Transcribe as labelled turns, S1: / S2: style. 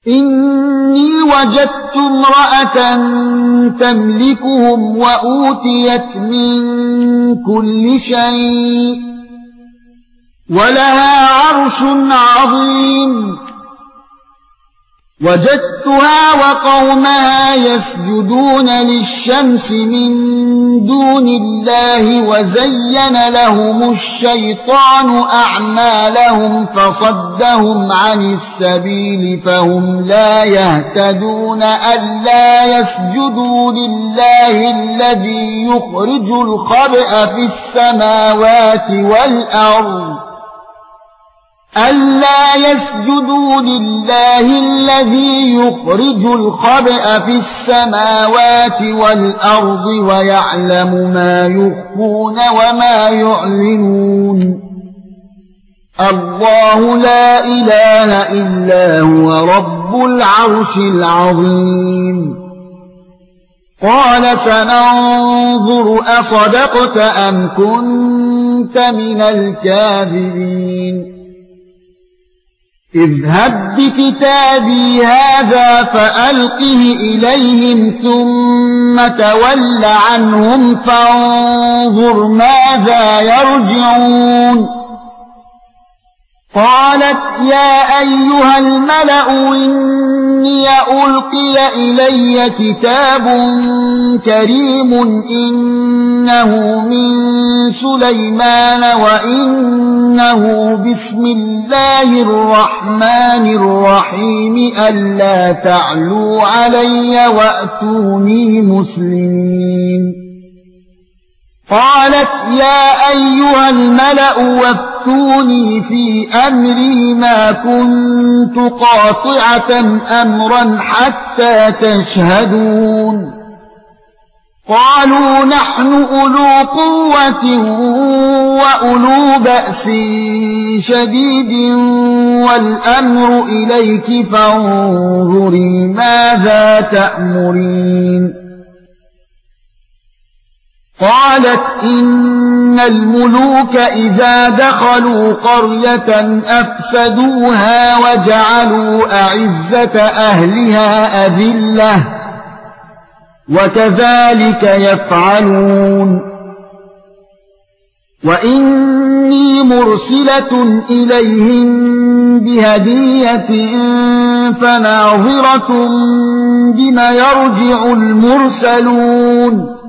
S1: إني وجدت امرأة تملكهم وأوتيت من كل شيء ولها عرش عظيم وجدتها وقومها يسجدون للشمس من دون الله وزين لهم الشيطان أعمالهم فصدهم عن السبيل فهم لا يهتدون ألا يسجدوا لله الذي يخرج الخبأ في السماوات والأرض ألا يسجدوا لله الذي يخرج الخبأ في السماوات والأرض ويعلم ما يخفون وما يعلنون الله لا إله إلا هو رب العرش العظيم قال سننظر أصدقت أم كنت من الكاذبين اذهب بكتابي هذا فألقه إليهم ثم تول عنهم فانظر ماذا يرجعون قالت يا أيها الملأ إني ألقي إلي كتاب كريم إنه من سليمان وإنه بسم الله الرحمن الرحيم ألا تعلوا علي وأتوني مسلمين قالت يا أيها الملأ وافتوني في أمري ما كنت قاطعة أمرا حتى تشهدون قالوا نحن أولو قوة وأولو بأس شديد والأمر إليك فانظري ماذا تأمرين قالت إن الملوك إذا دخلوا قرية أفسدوها وجعلوا أعزة أهلها أذلة وكذلك يفعلون وإني مرسلة إليهم بهدية فناظرة بما يرجع المرسلون